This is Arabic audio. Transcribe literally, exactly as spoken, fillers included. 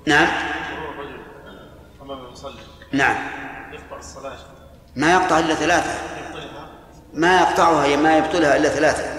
نعم. مرور الرجل أمام المصلي. نعم. يقطع الصلاة. ما يقطع إلا ثلاثة. ما يقطعها ما يبطلها إلا ثلاثة.